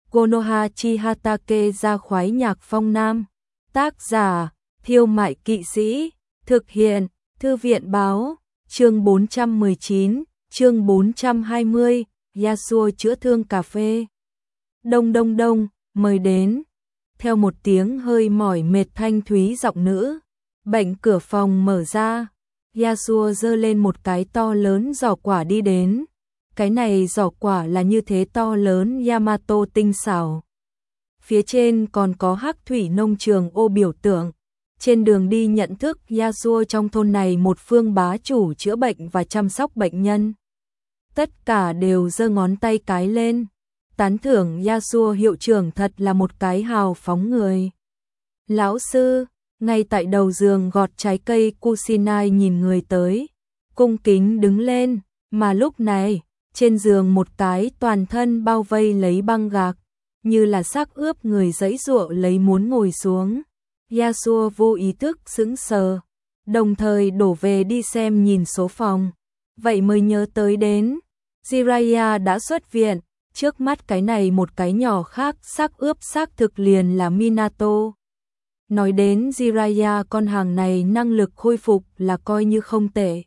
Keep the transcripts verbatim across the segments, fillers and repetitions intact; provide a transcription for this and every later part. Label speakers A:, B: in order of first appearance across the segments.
A: Konoha Chihatake ra khoái nhạc phong nam. Tác giả, Thiêu Mại Kỵ Sĩ. Thực hiện, Thư viện báo. Chương bốn trăm mười chín, chương bốn trăm hai mươi, Yasuo chữa thương cà phê. Đông đông đông, mời đến. Theo một tiếng hơi mỏi mệt thanh thúy giọng nữ, bệnh cửa phòng mở ra. Yasuo giơ lên một cái to lớn giỏ quả đi đến. Cái này giỏ quả là như thế to lớn Yamato tinh xảo. Phía trên còn có Hắc Thủy nông trường ô biểu tượng. Trên đường đi nhận thức Yasuo trong thôn này một phương bá chủ chữa bệnh và chăm sóc bệnh nhân. Tất cả đều giơ ngón tay cái lên. Tán thưởng Yasuo hiệu trưởng thật là một cái hào phóng người. Lão sư, ngay tại đầu giường gọt trái cây Kusinai nhìn người tới. Cung kính đứng lên, mà lúc này, trên giường một cái toàn thân bao vây lấy băng gạc. Như là xác ướp người giãy giụa lấy muốn ngồi xuống. Yasuo vô ý thức sững sờ, đồng thời đổ về đi xem nhìn số phòng. Vậy mới nhớ tới đến, Jiraiya đã xuất viện, trước mắt cái này một cái nhỏ khác xác ướp xác thực liền là Minato. Nói đến Jiraiya con hàng này năng lực khôi phục là coi như không tệ.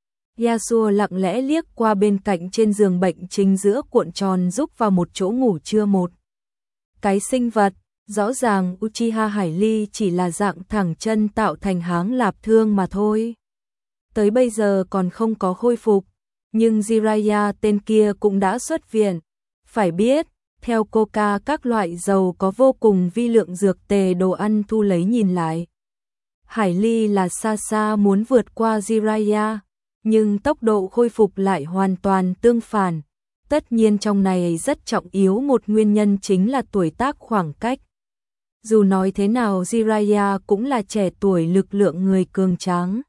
A: Yasuo lặng lẽ liếc qua bên cạnh trên giường bệnh chính giữa cuộn tròn rúc vào một chỗ ngủ trưa một. Cái sinh vật. Rõ ràng Uchiha Hải Ly chỉ là dạng thẳng chân tạo thành háng lạp thương mà thôi. Tới bây giờ còn không có khôi phục, nhưng Jiraiya tên kia cũng đã xuất viện. Phải biết, theo Coca các loại dầu có vô cùng vi lượng dược tề đồ ăn thu lấy nhìn lại. Hải Ly là xa xa muốn vượt qua Jiraiya, nhưng tốc độ khôi phục lại hoàn toàn tương phản. Tất nhiên trong này rất trọng yếu một nguyên nhân chính là tuổi tác khoảng cách. Dù nói thế nào Jiraiya cũng là trẻ tuổi lực lượng người cường tráng.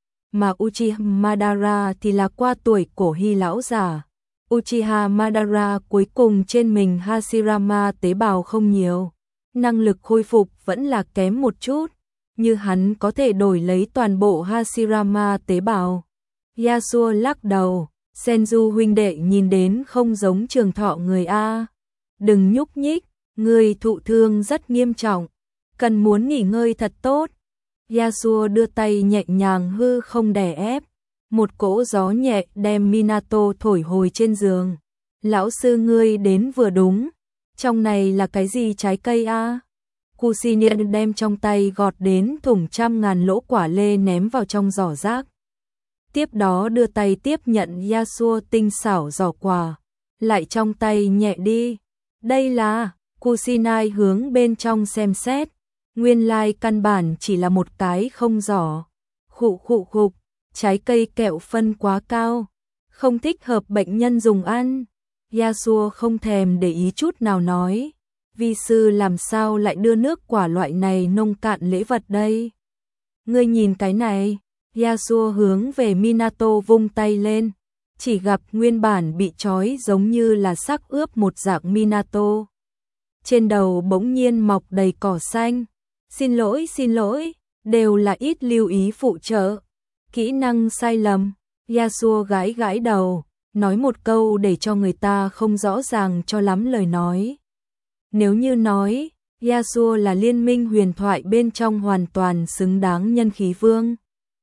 A: Mà Uchiha Madara thì là qua tuổi cổ hy lão già. Uchiha Madara cuối cùng trên mình Hashirama tế bào không nhiều. Năng lực khôi phục vẫn là kém một chút. Như hắn có thể đổi lấy toàn bộ Hashirama tế bào. Yasuo lắc đầu. Senju huynh đệ nhìn đến không giống trường thọ người A. Đừng nhúc nhích. Người thụ thương rất nghiêm trọng, cần muốn nghỉ ngơi thật tốt. Yasuo đưa tay nhẹ nhàng hư không đè ép, một cỗ gió nhẹ đem Minato thổi hồi trên giường. Lão sư ngươi đến vừa đúng, trong này là cái gì trái cây a? À? Kusinai đem trong tay gọt đến thủng trăm ngàn lỗ quả lê ném vào trong giỏ rác. Tiếp đó đưa tay tiếp nhận Yasuo tinh xảo giỏ quà, lại trong tay nhẹ đi. Đây là... Kusinai hướng bên trong xem xét, nguyên lai căn bản chỉ là một cái không giỏ. Khụ khụ khục, trái cây kẹo phân quá cao, không thích hợp bệnh nhân dùng ăn. Yasuo không thèm để ý chút nào nói, vi sư làm sao lại đưa nước quả loại này nông cạn lễ vật đây? Ngươi nhìn cái này, Yasuo hướng về Minato vung tay lên, chỉ gặp nguyên bản bị trói giống như là xác ướp một dạng Minato. Trên đầu bỗng nhiên mọc đầy cỏ xanh. Xin lỗi, xin lỗi, đều là ít lưu ý phụ trợ. Kỹ năng sai lầm. Yasuo gãi gãi đầu, nói một câu để cho người ta không rõ ràng cho lắm lời nói. Nếu như nói, Yasuo là liên minh huyền thoại bên trong hoàn toàn xứng đáng nhân khí vương.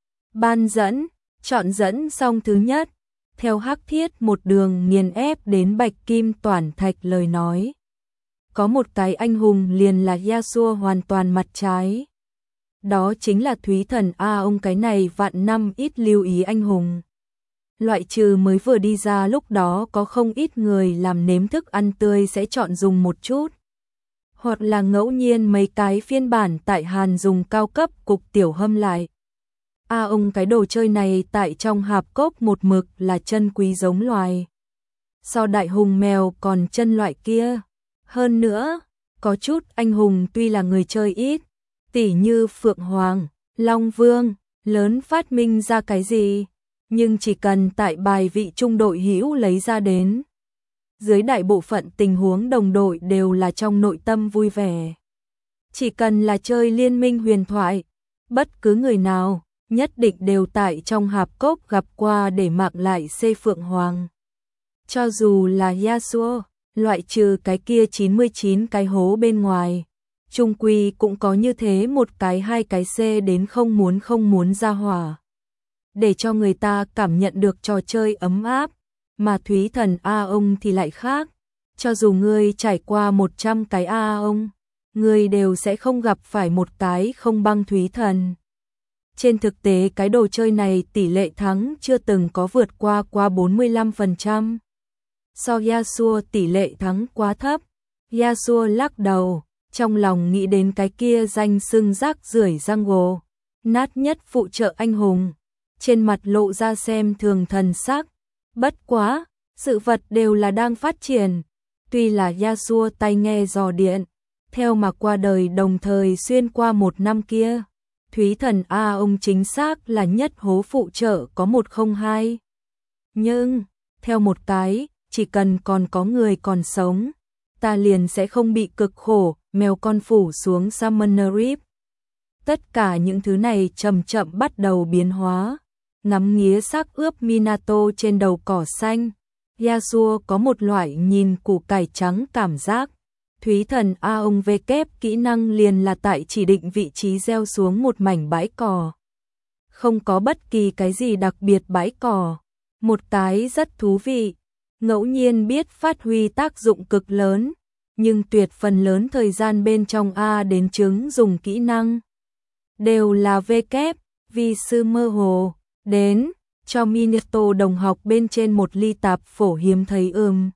A: Ban dẫn, chọn dẫn xong thứ nhất. Theo Hắc Thiết một đường nghiền ép đến Bạch Kim Toản Thạch lời nói. Có một cái anh hùng liền là Yasuo hoàn toàn mặt trái. Đó chính là Thúy Thần A ông cái này vạn năm ít lưu ý anh hùng. Loại trừ mới vừa đi ra lúc đó có không ít người làm nếm thức ăn tươi sẽ chọn dùng một chút. Hoặc là ngẫu nhiên mấy cái phiên bản tại Hàn dùng cao cấp cục tiểu hâm lại. A ông cái đồ chơi này tại trong hạp cốc một mực là chân quý giống loài. So đại hùng mèo còn chân loại kia. Hơn nữa, có chút anh hùng tuy là người chơi ít, tỉ như Phượng Hoàng, Long Vương, lớn phát minh ra cái gì, nhưng chỉ cần tại bài vị trung đội hữu lấy ra đến. Dưới đại bộ phận tình huống đồng đội đều là trong nội tâm vui vẻ. Chỉ cần là chơi liên minh huyền thoại, bất cứ người nào, nhất định đều tại trong hạp cốc gặp qua để mặc lại C Phượng Hoàng. Cho dù là Yasuo, loại trừ cái kia chín mươi chín cái hố bên ngoài. Trung quy cũng có như thế một cái hai cái C đến không muốn không muốn ra hỏa. Để cho người ta cảm nhận được trò chơi ấm áp, mà Thúy Thần A ông thì lại khác. Cho dù ngươi trải qua một trăm cái A ông, ngươi đều sẽ không gặp phải một cái không băng Thúy Thần. Trên thực tế cái đồ chơi này tỷ lệ thắng chưa từng có vượt qua qua bốn mươi lăm phần trăm. So Yasuo tỷ lệ thắng quá thấp, Yasuo lắc đầu, trong lòng nghĩ đến cái kia danh xưng rác rưởi Jungle, nát nhất phụ trợ anh hùng, trên mặt lộ ra xem thường thần sắc. Bất quá, sự vật đều là đang phát triển, tuy là Yasuo tai nghe dò điện, theo mà qua đời đồng thời xuyên qua một năm kia. Thúy Thần A ông chính xác là nhất hố phụ trợ có một không hai. Nhưng, theo một cái, chỉ cần còn có người còn sống, ta liền sẽ không bị cực khổ, mèo con phủ xuống Summoner Rift. Tất cả những thứ này chậm chậm bắt đầu biến hóa. Ngắm nghía xác ướp Minato trên đầu cỏ xanh, Yasuo có một loại nhìn củ cải trắng cảm giác. Thúy Thần A ông về kép kỹ năng liền là tại chỉ định vị trí gieo xuống một mảnh bãi cỏ. Không có bất kỳ cái gì đặc biệt bãi cỏ. Một cái rất thú vị, ngẫu nhiên biết phát huy tác dụng cực lớn, nhưng tuyệt phần lớn thời gian bên trong A đến chứng dùng kỹ năng. Đều là V kép, vì sư mơ hồ, đến, cho Minato đồng học bên trên một ly tạp phổ hiếm thấy ưm.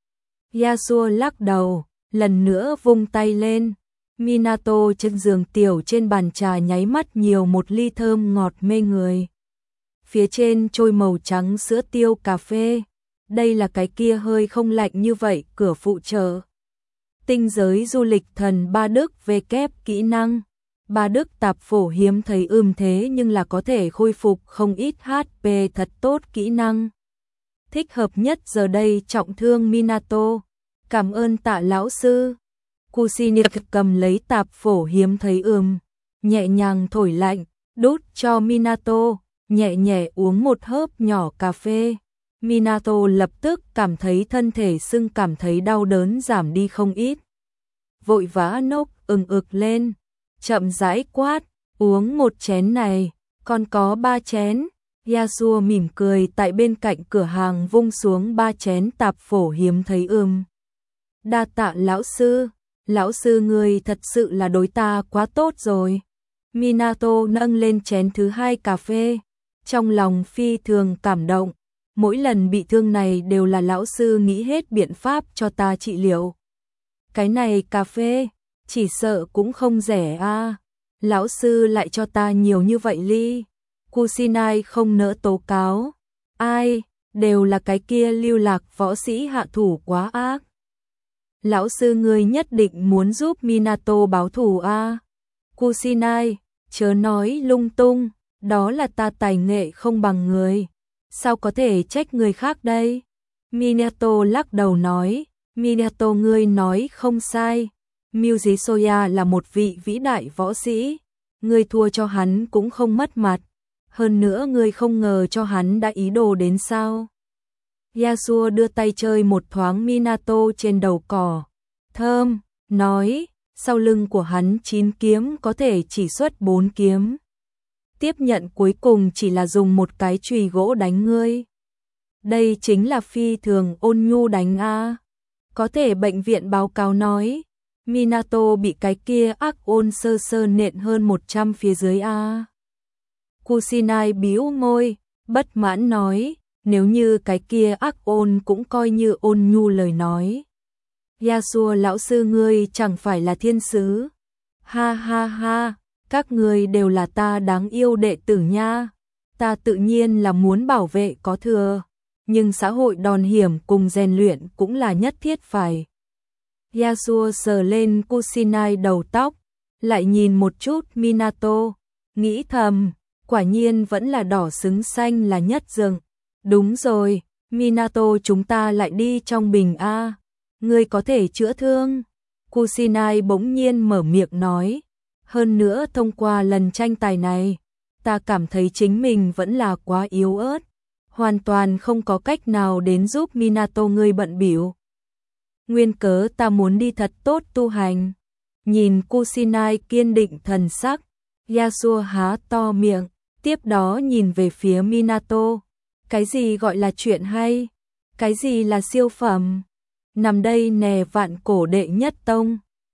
A: Yasuo lắc đầu. Lần nữa vung tay lên, Minato trên giường tiểu trên bàn trà nháy mắt nhiều một ly thơm ngọt mê người. Phía trên trôi màu trắng sữa tiêu cà phê, đây là cái kia hơi không lạnh như vậy cửa phụ trợ. Tinh giới du lịch thần Ba Đức về kép kỹ năng, Ba Đức tạp phổ hiếm thấy ưm thế nhưng là có thể khôi phục không ít hát pê thật tốt kỹ năng. Thích hợp nhất giờ đây trọng thương Minato. Cảm ơn Tạ lão sư. Kusinik cầm lấy tạp phổ hiếm thấy ưm, nhẹ nhàng thổi lạnh, đút cho Minato, nhẹ nhẹ uống một hớp nhỏ cà phê. Minato lập tức cảm thấy thân thể sưng cảm thấy đau đớn giảm đi không ít. Vội vã nốc ừng ực lên, chậm rãi quát, uống một chén này, còn có ba chén. Yasuo mỉm cười tại bên cạnh cửa hàng vung xuống ba chén tạp phổ hiếm thấy ưm. Đa tạ lão sư, lão sư người thật sự là đối ta quá tốt rồi. Minato nâng lên chén thứ hai cà phê, trong lòng phi thường cảm động. Mỗi lần bị thương này đều là lão sư nghĩ hết biện pháp cho ta trị liệu. Cái này cà phê, chỉ sợ cũng không rẻ a. À. Lão sư lại cho ta nhiều như vậy ly. Kusinai không nỡ tố cáo. Ai, đều là cái kia lưu lạc võ sĩ hạ thủ quá ác. Lão sư ngươi nhất định muốn giúp Minato báo thù a. À. Kusinai, chớ nói lung tung, đó là ta tài nghệ không bằng người. Sao có thể trách người khác đây? Minato lắc đầu nói, Minato ngươi nói không sai. Miuji Soya là một vị vĩ đại võ sĩ, ngươi thua cho hắn cũng không mất mặt. Hơn nữa ngươi không ngờ cho hắn đã ý đồ đến sao? Yasuo đưa tay chơi một thoáng Minato trên đầu cỏ. Thơm, nói, sau lưng của hắn chín kiếm có thể chỉ xuất bốn kiếm. Tiếp nhận cuối cùng chỉ là dùng một cái chùy gỗ đánh ngươi. Đây chính là phi thường ôn nhu đánh a. Có thể bệnh viện báo cáo nói, Minato bị cái kia ác ôn sơ sơ nện hơn một trăm phía dưới a. Kusinai bĩu môi, bất mãn nói, nếu như cái kia ác ôn cũng coi như ôn nhu lời nói. Yasuo lão sư ngươi chẳng phải là thiên sứ. Ha ha ha, các ngươi đều là ta đáng yêu đệ tử nha. Ta tự nhiên là muốn bảo vệ có thừa, nhưng xã hội đòn hiểm cùng rèn luyện cũng là nhất thiết phải. Yasuo sờ lên Kusinai đầu tóc, lại nhìn một chút Minato, nghĩ thầm, quả nhiên vẫn là đỏ xứng xanh là nhất rừng. Đúng rồi, Minato chúng ta lại đi trong bình a. Ngươi có thể chữa thương. Kusinai bỗng nhiên mở miệng nói, hơn nữa thông qua lần tranh tài này, ta cảm thấy chính mình vẫn là quá yếu ớt, hoàn toàn không có cách nào đến giúp Minato ngươi bận bịu. Nguyên cớ ta muốn đi thật tốt tu hành. Nhìn Kusinai kiên định thần sắc, Yasuo há to miệng, tiếp đó nhìn về phía Minato. Cái gì gọi là chuyện hay? Cái gì là siêu phẩm? Nằm đây nè vạn cổ đệ nhất tông.